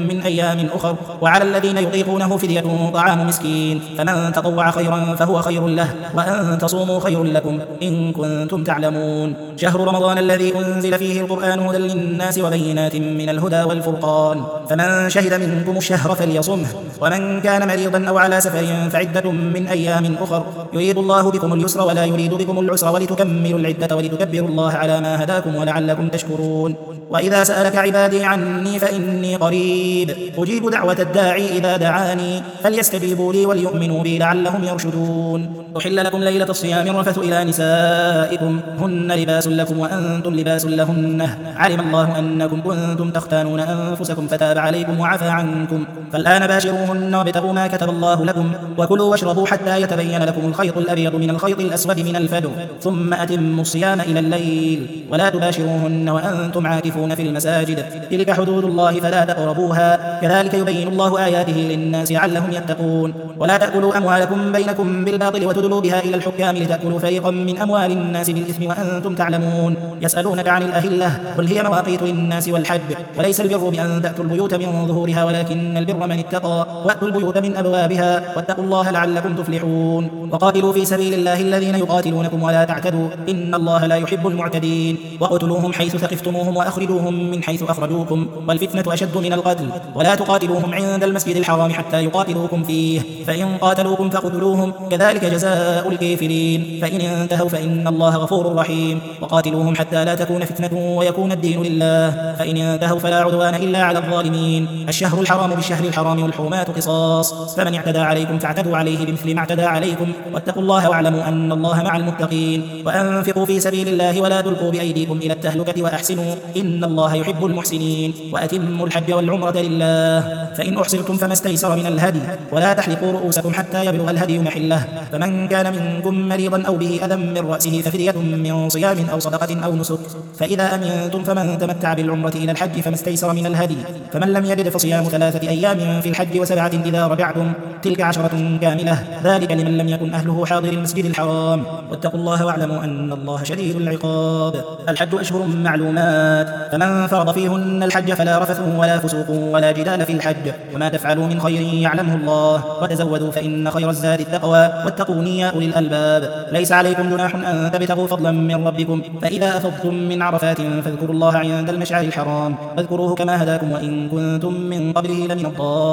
من أيام أخر. وعلى الذين يطيقونه فدية طعام مسكين، فمن تطوع خيرا فهو خير له، وأن تصوموا خير لكم إن كنتم تعلمون. شهر رمضان الذي أنزل فيه القرآن هدى للناس وبينات من الهدى والفرقان، فمن شهد منكم الشهر فليصمه، ومن كان مريضا أو على سفر فعدة من أيام أخر. يريد الله بكم اليسر ولا يريد بكم العسر ولتكملوا العدة ولتكبروا الله على ما هداكم ولعلكم تشكرون. وإذا سألك عبادي عني فإني قريب أجيب دعوة الداعي إذا دعاني، فليستجيبوا لي وليؤمنوا بي لعلهم يرشدون. أحل لكم ليلة الصيام الرفث إلى نسائكم هن لباس لكم وأنتم لباس لهن، علم الله أنكم كنتم تختانون أنفسكم فتاب عليكم وعفى عنكم، فالآن باشروهن وابتغوا ما كتب الله لكم، وكلوا واشربوا حتى يتبين لكم الخيط الأبيض من الخيط الأسود من الفجر، ثم أتموا الصيام إلى الليل، ولا تباشروهن وأنتم عاكفون في المساجد، تلك حدود الله فلا تقربوها، كذلك يبين الله آياته للناس لعلهم يتقون. ولا تأكلوا أموالكم بينكم بالباطل وتدلوا بها إلى الحكام لتأكلوا فريقا من أموال الناس بالإثم وأنتم تعلمون. يسألونك عن الأهلة قل هي مواقيت للناس والحج، وليس البر بأن تأتوا البيوت من ظهورها ولكن البر من اتقى، وأتوا البيوت من أبوابها، واتقوا الله لعلكم تفلحون. وقاتلوا في سبيل الله الذين يقاتلونكم ولا تعتدوا إن الله لا يحب المعتدين. واقتلوهم حيث ثقفتموهم وأخرجوهم من حيث أخرجوكم، والفتنة أشد من القتل. ولا تقاتلوهم عند المسجد الحرام حتى يقاتلوكم فيه، فإن قاتلوكم فاقتلوهم، كذلك جزاء الكافرين، فإن انتهوا فإن الله غفور رحيم. وقاتلوهم حتى لا تكون فتنة ويكون الدين لله، فإن انتهوا فلا عدوان إلا على الظالمين. الشهر الحرام بالشهر الحرام والحرمات قصاص، فمن اعتدى عليكم فاعتدوا عليه بمثل ما اعتدى عليكم، واتقوا الله واعلموا أن الله مع المتقين. وأنفقوا في سبيل الله ولا تلقوا بأيديكم إلى التهلكة وأحسنوا إن الله يحب المحسنين. وأتموا الحج والعمرة لله، فإن أحصرتم فما استيسر من الهدي، ولا تحلقوا رؤوسكم حتى يبلغ الهدي محله، فمن كان منكم مريضا أو به أذى من رأسه ففدية من صيام أو صدقة أو نسك، فإذا أمنتم فمن تمتع بالعمرة إلى الحج فما استيسر من الهدي، فمن لم يجد فصيام ثلاثة أيام في الحج وسبعة إذا رجعتم، تلك عشرة كاملة، ذلك لمن لم يكن أهله حاضر المسجد الحرام. واتقوا الله واعلموا أن الله شديد العقاب. الحج أشهر معلومات، فمن فرض فيهن الحج فلا رفث ولا فسوق ولا جدال في الحج، وما تفعلوا من خير يعلمه الله، وتزودوا فإن خير الزاد التقوى، واتقون يا أولي الألباب. ليس عليكم جناح أن تبتغوا فضلا من ربكم، فإذا أفضتم من عرفات فاذكروا الله عند المشعر الحرام، واذكروه كما هداكم وإن كنتم من قبله لمن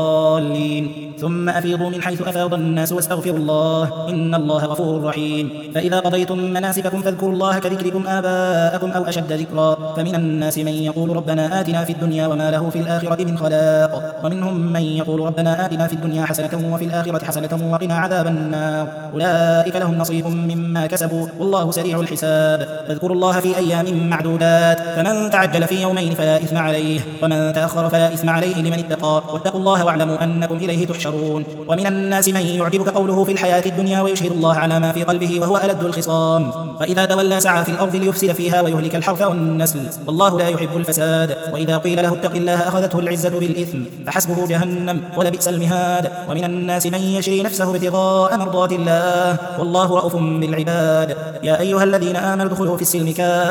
الضالين. ثم أفيضوا من حيث أفاض الناس واستغفروا الله إن الله غفور رحيم. فإذا قضيتم مناسككم فاذكروا الله كذكركم آباءكم أو أشد ذكرا، فمن الناس من يقول ربنا آتنا في الدنيا وما له في الآخرة من خلاق، ومنهم من يقول ربنا آتنا في الدنيا حسنة وفي الآخرة حسنة وقنا عذاب النار، أولئك لهم نصيب مما كسبوا والله سريع الحساب. فاذكروا الله في أيام معدودات، فمن تعجل في يومين فلا إثم عليه، ومن تأخر فلا إثم عليه لمن اتقى، واتقوا الله واعلموا أنكم إليه تحشرون. ومن الناس من يعجبك قوله في الحياة الدنيا ويشهد الله على ما في قلبه وهو ألد الخصام، فإذا تولى سعى في الأرض ليفسد فيها ويهلك الحرث والنسل، والله لا يحب الفساد. وإذا قيل له اتق الله أخذته العزة بالإثم فحسبه جهنم ولبئس المهاد. ومن الناس من يشري نفسه ابتغاء مرضات الله والله رؤوف بالعباد. يا أيها الذين آمنوا ادخلوا في السلم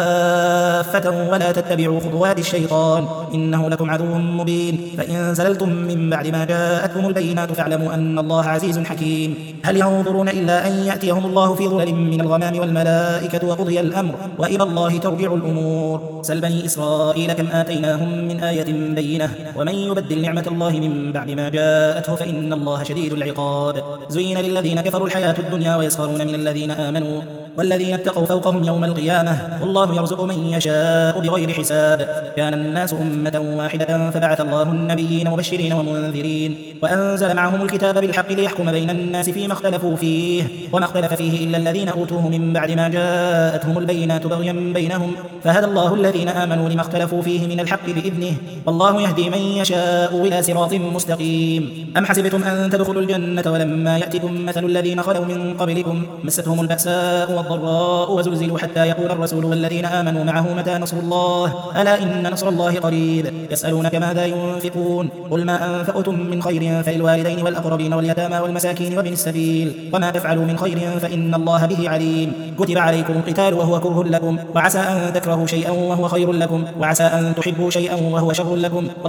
كافة ولا تتبعوا خطوات الشيطان إنه لكم عدو مبين. فإن زللتم من بعد ما جاءتكم البينات فاعلموا أن الله عزيز حكيم. هل ينظرون إلا أن يأتيهم الله في ظلل من الغمام والملائكة وقضي الأمر وإلى الله ترجع الأمور. سل بني إسرائيل كم آتيناهم من آية بينة ومن يبدل نعمة الله من بعد ما جاءته فإن الله شديد العقاب. زين للذين كفروا الحياة الدنيا ويسخرون من الذين آمنوا والذين اتقوا فوقهم يوم القيامة والله يرزق من يشاء بغير حساب. كان الناس أمة واحدة فبعث الله النبيين مبشرين ومنذرين وأنزل معهم الكتاب بالحق ليحكم بين الناس فيما اختلفوا فيه وما اختلف فيه إلا الذين أوتوه من بعد ما جاءتهم البينات بغيا بينهم فهدى الله الذين آمنوا لما اختلفوا فيه من الحق بإذنه والله يهدي من يشاء إلى صراط مستقيم. أم حسبتم أن تدخلوا الجنة ولما يأتكم مثل الذين خلوا من قبلكم مستهم البأساء والضراء وزلزلوا حتى يقول الرسول والذين آمنوا معه متى نصر الله ألا إن نصر الله قريب. يسألونك ماذا ينفقون قل ما أنفقتم من خير فللوالدين والأقربين واليتامى والمساكين وابن السبيل وما تفعلوا من خير فإن الله به عليم. كتب عليكم القتال وهو كره لكم وعسى أن تكرهوا شيئا وهو خير لكم وعسى أن تحبوا شيئا وهو شر لكم والله يعلم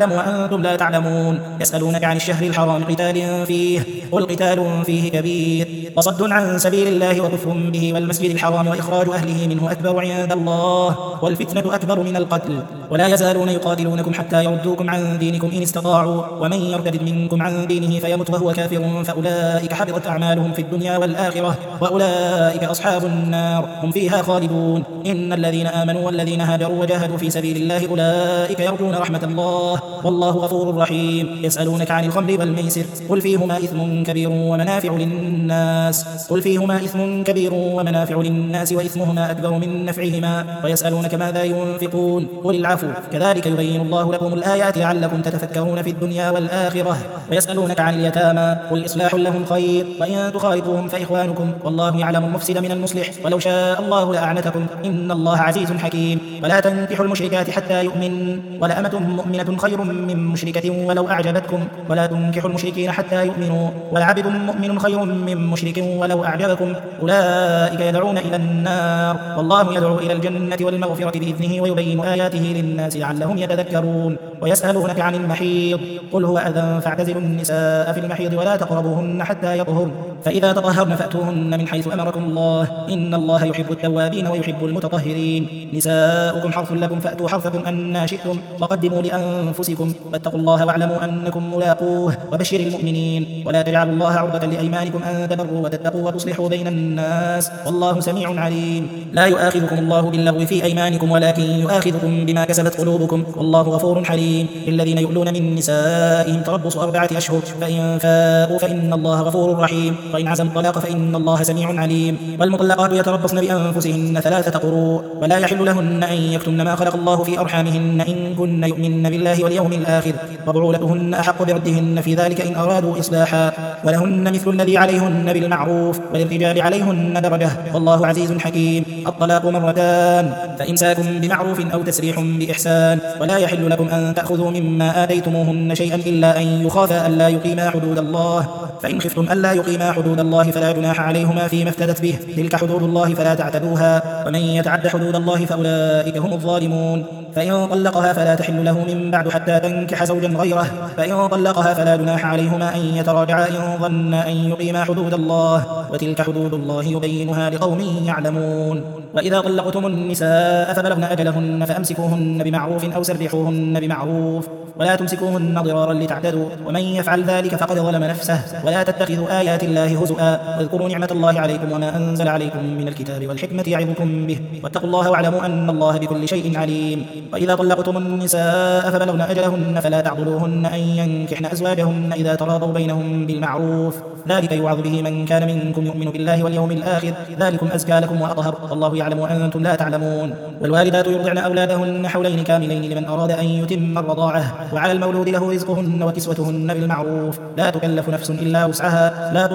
أعلم وأنتم لا تعلمون. يسألونك عن الشهر الحرام قتال فيه قل قتال فيه كبير وصد عن سبيل الله وكفر به والمسجد الحرام وإخراج أهله منه أكبر عند الله والفتنة أكبر من القتل ولا يزالون يقاتلونكم حتى يردوكم عن دينكم إن استطاعوا ومن يرتد منكم عن دينه فيمت وهو كافر فأولئك حبطت أعمالهم في الدنيا والآخرة وأولئك أصحاب النار هم فيها خالدون. إن الذين آمنوا والذين هاجروا وجاهدوا في سبيل الله أولئك يرجون رحمة الله والله غفور رحيم. يسألونك عن الخمر والميسر قل فيهما إثم كبير ومنافع للناس قل فيهما إثم كبير ومنافع للناس وإثمهما أكبر من نفعهما ويسألونك ماذا ينفقون قل العفو كذلك يبين الله لكم الآيات لعلكم تتفكرون في الدنيا والآخرة. ويسألونك عن اليتامى قل إصلاح لهم خير وإن تخالطوهم فإخوانكم والله يعلم المفسد من المصلح ولو شاء الله لأعنتكم إن الله عزيز حكيم. ولا تنكحوا المشركات حتى يؤمن ولأمة مؤمنة خير من مشركة ولو أعجبتكم ولا تنكحوا المشركين حتى يؤمنوا ولعبد مؤمن خير من مشرك ولو أعجبكم أولئك يدعون إلى النار والله يدعو إلى الجنة والمغفرة بإذنه ويبين آياته للناس لعلهم يتذكرون. ويسألونك عن المحيض قل هو أذى فاعتزلوا النساء في المحيض ولا تقربوهن حتى يطهرن فإذا تطهرن فأتوهن من حيث أمركم الله إن الله يحب التوابين ويحب المتطهرين. نساؤكم حرث لكم فأتوا حرثكم أن شئتم وقدموا لأنفسكم واتقوا الله واعلموا أنكم ملاقوه وبشر المؤمنين. ولا تجعلوا الله عرضة لأيمانكم أن تبروا وتتقوا وتصلحوا بين الناس والله سميع عليم. لا يؤاخذكم الله باللغو في أيمانكم ولكن يؤاخذكم بما كسبت قلوبكم والله غفور حليم. للذين يؤلون من نسائهم تربص أربعة أشهر فإن فاءوا فإن الله غفور رحيم وإن عزموا الطلاق فإن الله سميع عليم. والمطلقات يتربصن بأنفسهن ثلاثة قروء ولا يحل لهن أن يكتمن ما خلق الله في أرحامهن إن كن يؤمن بالله واليوم الآخر وبعولتهن أحق بردهن في ذلك إن أرادوا إصلاحا ولهن مثل الذي عليهن بالمعروف وللرجال عليهن درجة والله عزيز حكيم. الطلاق مرتان فإمساك بمعروف أو تسريح بإحسان ولا يحل لكم أن تأخذوا مما آتيتموهن شيئا إلا أن يخافا ألا يقيما حدود الله فإن خفتم ألا يقيما حدود الله فلا جناح عليهما فيما افتدت به تلك حدود الله فلا تعتدوها ومن يتعد حدود الله فأولئك هم الظالمون. فإن طلقها فلا تحل له من بعد حتى تنكح زوجا غيره فإن طلقها فلا جناح عليهما أن يتراجعا إن ظنا أن يقيما حدود الله وتلك حدود الله يبينها لقوم يعلمون. وإذا طلقتم النساء فبلغن أجلهن فأمسكوهن بمعروف أو سرحوهن بمعروف ولا تمسكوهن ضرارا لتعتدوا ومن يفعل ذلك فقد ظلم نفسه. ولا تتخذوا آيات الله هزؤا واذكروا نعمة الله عليكم وما أنزل عليكم من الكتاب والحكمة يعظكم به واتقوا الله واعلموا أن الله بكل شيء عليم. وإذا طلقتم النساء فبلغن أجلهن فلا تعضلوهن أن ينكحن أزواجهن إذا تراضوا بينهم بالمعروف ذلك يوعظ به من كان منكم يؤمن بالله واليوم الآخر ذلكم أزكى لكم وأطهر والله يعلم وأنتم لا تعلمون. والوالدات يرضعن أولادهن حولين كاملين لمن أراد أن يتم الرضاعة وعلى المولود له رزقهن وكسوتهن بالمعروف لا تكلف نفس إلا وسعها لا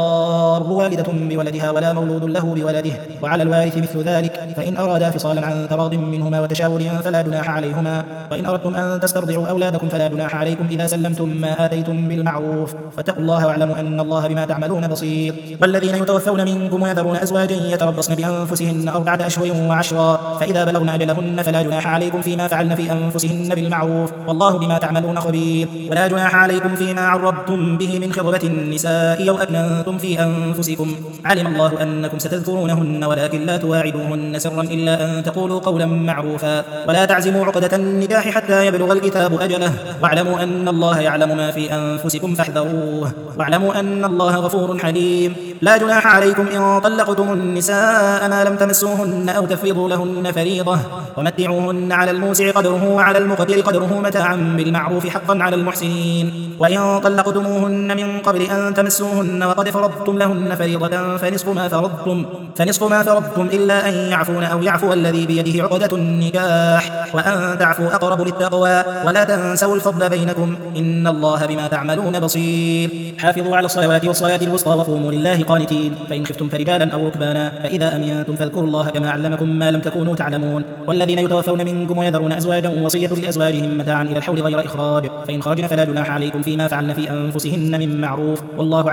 تضار والدة بولدها ولا مولود له بولده وعلى الوارث مثل ذلك فإن أرادا فصالا عن تراض منهما وتشاور فلا جناح عليهما. وإن أردتم أن تسترضعوا أولادكم فلا جناح عليكم إذا سلمتم ما آتيتم بالمعروف فاتقوا الله واعلموا أن الله بما تعملون بصير. والذين يتوفون منكم ويذرون أزواجا يتربصن بأنفسهن أربعة أشهر وعشرا فإذا بلغن أجلهن فلا جناح عليكم فيما فعلن في أنفسهن بالمعروف والله بما تعملون خبير. ولا جناح عليكم فيما عرضتم به من خطبة النساء أو أكننتم في أنفسكم علم الله أنكم ستذكرونهن ولكن لا تواعدوهن سرا إلا أن تقولوا قولا معروفا ولا تعزموا عقدة النكاح حتى يبلغ الكتاب أجله واعلموا أن الله يعلم ما في أنفسكم فاحذروه واعلموا أن الله غفور حليم. لا جناح عليكم إن طلقتم النساء ما لم تمسوهن أو تفرضوا لهن فريضة ومتعوهن على الموسع قدره وعلى المقتر قدره متاعا بالمعروف حقا على المحسنين. وإن طلقتموهن من قبل أن تمسوهن وقد فرضتم لهن فريضة فنصف ما فرضتم فنصف ما فرضتم إلا أن يعفون أو يعفو الذي بيده عقدة النكاح وأن تعفوا أقرب للتقوى ولا تنسوا الفضل بينكم إن الله بما تعملون بصير. حافظوا على الصلوات والصلاة الوسطى وقوموا لله قانتين فإن خفتم فرجالا أو ركبانا فإذا أمنتم فاذكروا الله كما علمكم ما لم تكونوا تعلمون. والذين يتوفون منكم ويذرون أزواجا وصية لأزواجهم متاعا إلى الحول غير إخراج فإن خرجن فلا جناح عليكم فيما فعلن في أنفسهن من معروف والله عزيز حكيم.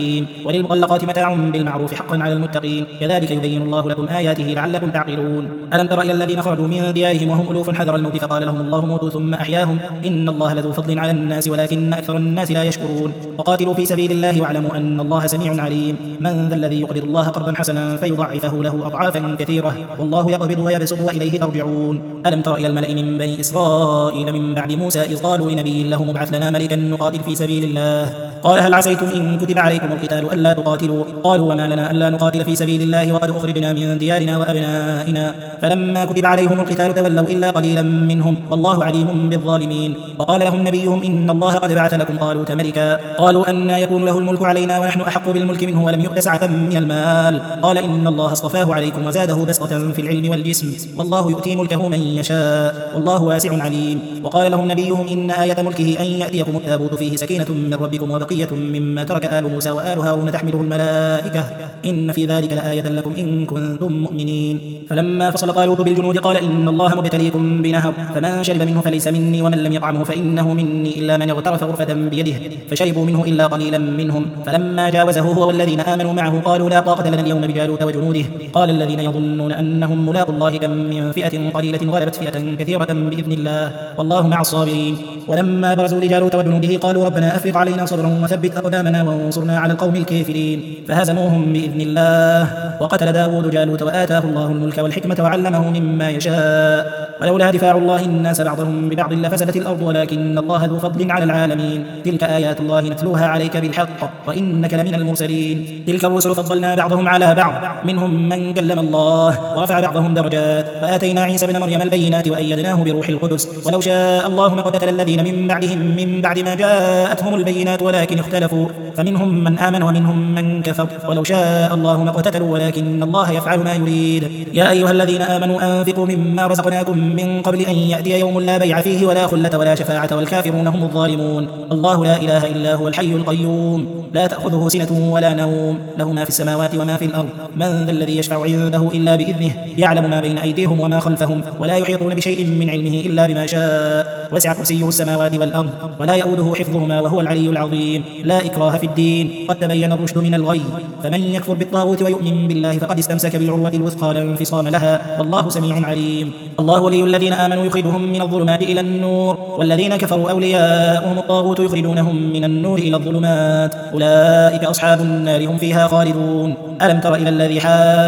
حكيم. وللمطلقات متاع بالمعروف حقا على المتقين، كذلك يبين الله لكم آياته لعلكم تعقلون. ألم تر إلى الذين خرجوا من ديارهم وهم ألوف حذر الموت فقال لهم الله موتوا ثم أحياهم إن الله لذو فضل على الناس ولكن أكثر الناس لا يشكرون. وقاتلوا في سبيل الله واعلموا أن الله سميع عليم. من ذا الذي يقرض الله قرضا حسنا فيضاعفه له أضعافا كثيرة والله يقبض ويبسط وإليه ترجعون. ألم تر إلى الملأ من بني إسرائيل من بعد موسى إذ قالوا لنبي له ابعث لنا ملكا نقاتل في سبيل الله قال هل عسيتم إن كتب عليكم القتال ألا تقاتلوا قالوا وما لنا ألا نقاتل في سبيل الله وقد أخرجنا من ديارنا وأبنائنا فلما كتب عليهم القتال تولوا إلا قليلا منهم والله عليم بالظالمين. وقال لهم نبيهم إن الله قد بعث لكم طالوت ملكا قالوا أنى يكون له الملك علينا ونحن أحق بالملك منه ولم يؤت سعة من المال قال إن الله اصطفاه عليكم وزاده بسطة في العلم والجسم والله يؤتي ملكه من يشاء والله واسع عليم. وقال لهم نبيهم إن آية ملكه أن يأتيكم التابوت فيه سكينة من ربكم وبقية مما ترك آل موسى وآل هارون تحمله الملائكة إن في ذلك لآية لكم إن كنتم مؤمنين. فلما فصل طالوت بالجنود قال إن الله مبتليكم بنهر فمن شرب منه فليس مني ومن لم يطعمه فإنه مني إلا من اغترف غرفة بيده فشربوا منه إلا قليلا منهم. فلما جاوزه هو والذين آمنوا معه قالوا لا طاقة لنا اليوم بجالوت وجنوده قال الذين يظنون أنهم ملاقوا الله كم من فئة قليلة غلبت فئة كثيرة بإذن الله والله مع الصابرين. ولما برزوا لجالوت وجنوده قالوا ربنا أفرغ علينا صبرا وثبت أقدامنا وانصرنا على القوم الكافرين فهزموهم بإذن الله. وقتل داود جالوت وآتاه الله الملك والحكمة وعلمه مما يشاء ولولا دفاع الله الناس بعضهم ببعض لفسدت الأرض ولكن الله ذو فضل على العالمين. تلك آيات الله نتلوها عليك بالحق وإنك لمن المرسلين. تلك الرسل فضلنا بعضهم على بعض منهم من كلم الله ورفع بعضهم درجات وآتينا عيسى بن مريم البينات وأيدناه بروح القدس ولو شاء الله ما قتل الذين من بعدهم من بعد ما جاءتهم البينات ولكن اختلفوا فمنهم من آمن ومنهم من كفر ولو شاء الله ما اقتتلوا ولكن الله يفعل ما يريد. يا أيها الذين آمنوا أنفقوا مما رزقناكم من قبل أن يأتي يوم لا بيع فيه ولا خلة ولا شفاعة والكافرون هم الظالمون. الله لا إله إلا هو الحي القيوم لا تأخذه سنة ولا نوم له ما في السماوات وما في الأرض من ذا الذي يشفع عنده إلا بإذنه يعلم ما بين أيديهم وما خلفهم ولا يحيطون بشيء من علمه إلا بما شاء وسع كرسيه السماوات والأرض ولا يؤوده حفظهما وهو العلي العظيم. لا إكراه في الدين قد تبين الرشد من الغي فمن يكفر بالطاغوت ويؤمن بالله فقد استمسك بالعروة الوثقى لا انفصام لها والله سميع عليم. الله ولي الذين آمنوا يخرجهم من الظلمات إلى النور والذين كفروا أولياؤهم الطاغوت يخرجونهم من النور إلى الظلمات أولئك أصحاب النار هم فيها خالدون. ألم تر إلى الذي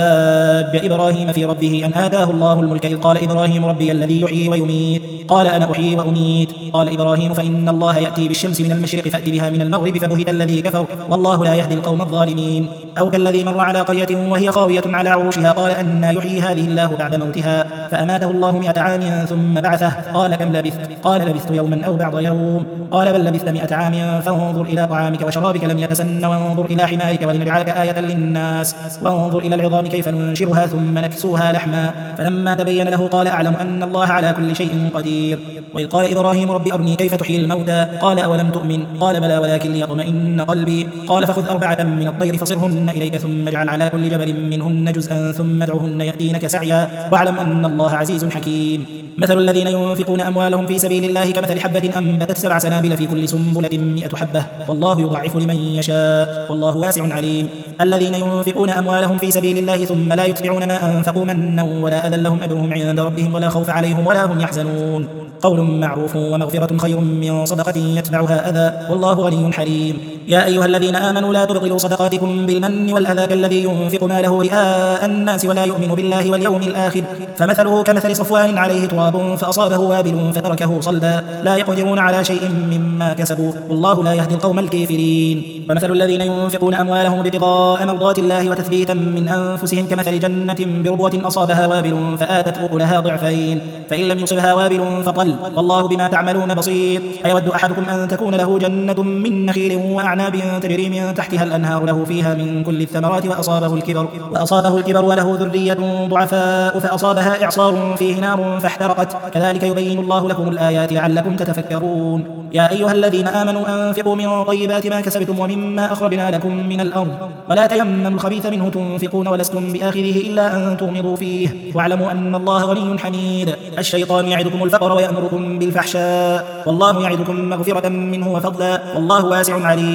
حاج إبراهيم في ربه أن آتاه الله الملك إذ قال إبراهيم ربي الذي يحيي ويميت قال أنا أحيي وأميت قال إبراهيم فإن الله يأتي بالشمس من المشرق فأت بها من المغرب فبهت الذي كفر والله لا يهدي القوم الظالمين. أو كالذي مر على قرية وهي خاوية على عروشها قال أنى يحيي هذه الله بعد موتها فأماته الله مئة عام ثم بعثه قال كم لبثت قال لبثت يوما أو بعض يوم قال بل لبثت مئة عام فانظر إلى طعامك وشرابك لم يتسن وانظر إلى حمارك ولنجعلك آية للناس وانظر إلى العظام كيف ننشرها ثم نكسوها لحما فلما تبين له قال أعلم أن الله على كل شيء قدير. وإذ قال إبراهيم رب أرني كيف تحيي الموتى قال أولم تؤمن قال بلى ولكن ليطمئن قلبي قال فخذ أربعة من الطير فصرهن إليك ثم اجعل على كل جبل منهن جزءا ثم ادعهن يأتينك سعيا واعلم أن الله عزيز حكيم. مثل الذين ينفقون أموالهم في سبيل الله كمثل حبة أنبتت سبع سنابل في كل سنبلة مئة حبة والله يضاعف لمن يشاء والله واسع عليم. الذين ينفقون أموالهم في سبيل الله ثم لا يتبعون ما أنفقوا منا ولا أذى لهم أجرهم عند ربهم ولا خوف عليهم ولا هم يحزنون. قول معروف ومغفرة خير من صدقة يتبعها أذى والله غني حليم. يا أيها الذين آمنوا لا تبطلوا صدقاتكم بالمن والأذى كالذي ينفق ماله رئاء الناس ولا يؤمن بالله واليوم الآخر فمثله كمثل صفوان عليه تراب فأصابه وابل فتركه صلدا لا يقدرون على شيء مما كسبوا والله لا يهدي القوم الكافرين. ومثل الذين ينفقون أموالهم ابتغاء مرضات الله وتثبيتا من أنفسهم كمثل جنة بربوة أصابها وابل فآتت أكلها ضعفين فإن لم يصبها وابل فطل والله بما تعملون بصير. أيود أحدكم أن تكون له جنة من نخيل وأعناب تجري من تحتها الأنهار له فيها من كل الثمرات وأصابه الكبر وأصابه الكبر وله ذرية ضعفاء فأصابها إعصار فيه نار فاحترقت كذلك يبين الله لكم الآيات لعلكم تتفكرون. يا أيها الذين آمنوا أنفقوا من طيبات ما كسبتم ومما أخرجنا لكم من الأرض ولا تيمموا الخبيث منه تنفقون ولستم بآخذه إلا أن تغمضوا فيه واعلموا أن الله غني حميد. الشيطان يعدكم الفقر ويأمركم بالفحشاء والله يعدكم مغفرة منه وفضلا والله واسع عليم.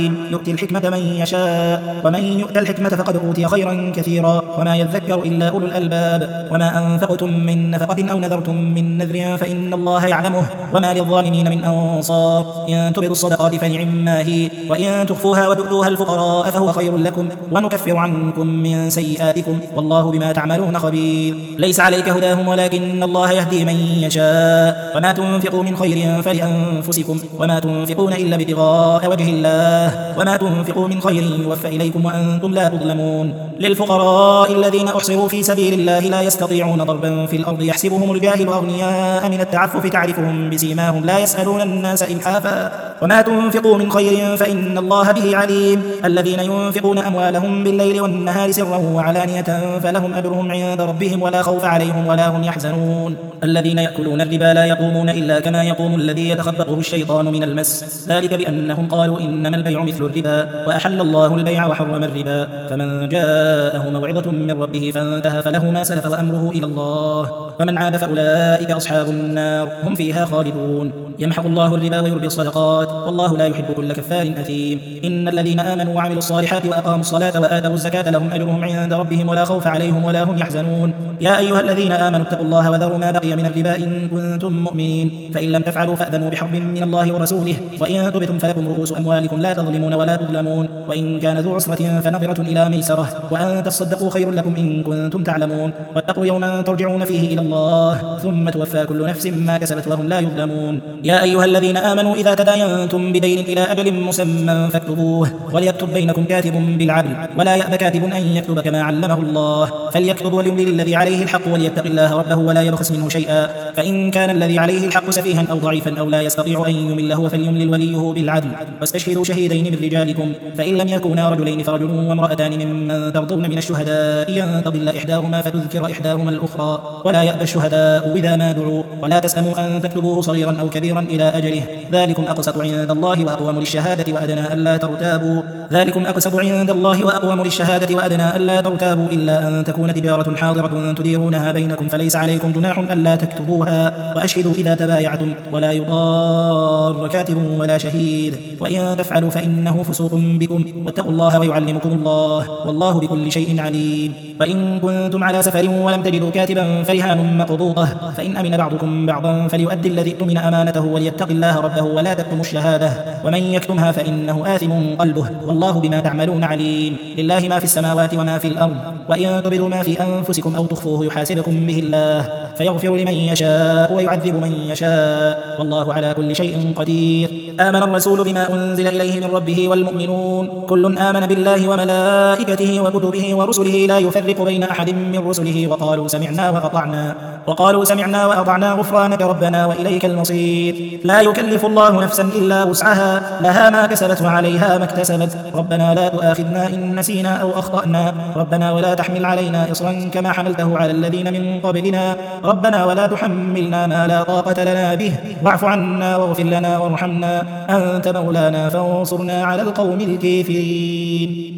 عليم يؤتي الحكمة من يشاء ومن يؤت الحكمة فقد أوتي خيرا كثيرا وما يذكر إلا أولو الألباب وما أنفقتم من نفقة أو نذرتم من نذر فإن الله يعلمه وما للظالمين من أنصار إن تبدوا الصدقات فنعما هي وإن تخفوها وتؤتوها الفقراء فهو خير لكم ونكفر عنكم من سيئاتكم والله بما تعملون خبير ليس عليك هداهم ولكن الله يهدي من يشاء وما تنفقوا من خير فلأنفسكم وما تنفقون إلا ابتغاء وجه الله وما تنفقوا من خير يوفى إليكم وأنتم لا تظلمون للفقراء الذين أحصروا في سبيل الله لا يستطيعون ضربا في الأرض يحسبهم الجاهل أغنياء من التعفف تعرفهم بسيماهم لا يسألون الناس إلحافا وما تنفقوا من خير فإن الله به عليم الذين ينفقون أموالهم بالليل والنهار سرا وعلانية فلهم أجرهم عند ربهم ولا خوف عليهم ولا هم يحزنون الذين يأكلون الربا لا يقومون إلا كما يقوم الذي يتخبطه الشيطان من المس ذلك بأنهم قالوا إنما البيع مثل الربا وأحل الله البيع وحرم الربا فمن جاءه موعظة من ربه فانتهى فله ما سلف وأمره إلى الله ومن عاد فأولئك أصحاب النار هم فيها خالدون يمحق الله الربا ويربي الصدقات والله لا يحب كل كفار أثيم إن الذين آمنوا وعملوا الصالحات وأقاموا الصلاة وآتوا الزكاة لهم أجرهم عند ربهم ولا خوف عليهم ولا هم يحزنون يا أيها الذين آمنوا اتقوا الله وذروا ما بقي من الربا إن كنتم مؤمنين فإن لم تفعلوا فأذنوا بحرب من الله ورسوله وإن تبتم فلكم رؤوس أموالكم لا تظلمون ولا تظلمون وإن كان ذو عسرة فنظرة إلى ميسرة وأن تصدقوا خير لكم إن كنتم تعلمون واتقوا يوما ترجعون فيه إلى الله ثم توفى كل نفس ما كسبت وهم لا يظلمون يا أيها الذين آمنوا إذا تداينتم بدين إلى أجل مسمى فاكتبوه وليكتب بينكم كاتب بالعدل ولا يأب كاتب أن يكتب كما علمه الله فليكتب وليملل الذي عليه الحق وليتق الله ربه ولا يبخس منه شيئا فإن كان الذي عليه الحق سفيها أو ضعيفا أو لا يستطيع أن يمل هو فليملل وليه بالعدل واستشهدوا شهيدين من رجالكم فإن لم يكونا رجلين فرجل وامرأتان ممن ترضون من الشهداء أن تضل إحداهما فتذكر إحداهما الأخرى ولا يأبى الشهداء إذا ما دعوا ولا تسأموا أن تكتبوه صغيرا أو كبيرا إلى أجله ذلكم أقسط عند الله وأقوم للشهادة وأدنى ألا ترتابوا ذلكم أقسط عند الله وأقوم للشهادة وأدنى ألا ترتابوا إلا أن تكون تجارة حاضرة تديرونها بينكم فليس عليكم جناح ألا تكتبوها وأشهدوا إذا تبايعتم ولا يضار كاتب ولا شهيد وإن تفعلوا فإنه فسوق بكم واتقوا الله ويعلمكم الله والله بكل شيء عليم وإن كنتم على سفر ولم تجدوا كاتبا فرهان مقبوضة فإن أمن بعضكم بعضا فليؤدي الذي اؤتمن أمانته وليتق الله ربه ولا تكتموا الشهادة ومن يكتمها فإنه آثم قلبه والله بما تعملون عليم لله ما في السماوات وما في الأرض وإن تبدوا ما في أنفسكم أو تخفوه يحاسبكم به الله فيغفر لمن يشاء ويعذب من يشاء والله على كل شيء قدير آمن الرسول بما أنزل إليه من ربه والمؤمنون كل آمن بالله وملائكته وكتبه ورسله لا يفرق بين أحد من رسله وقالوا سمعنا وأطعنا وقالوا سمعنا وأطعنا غفرانك ربنا وإليك المصير لا يكلف الله نفسا إلا وسعها لها ما كسبت وعليها ما اكتسبت ربنا لا تؤاخذنا إن نسينا أو أخطأنا ربنا ولا تحمل علينا إصرا كما حملته على الذين من قبلنا ربنا ولا تحملنا ما لا طاقة لنا به واعف عنا واغفر لنا وارحمنا أنت مولانا فانصرنا على القوم الكافرين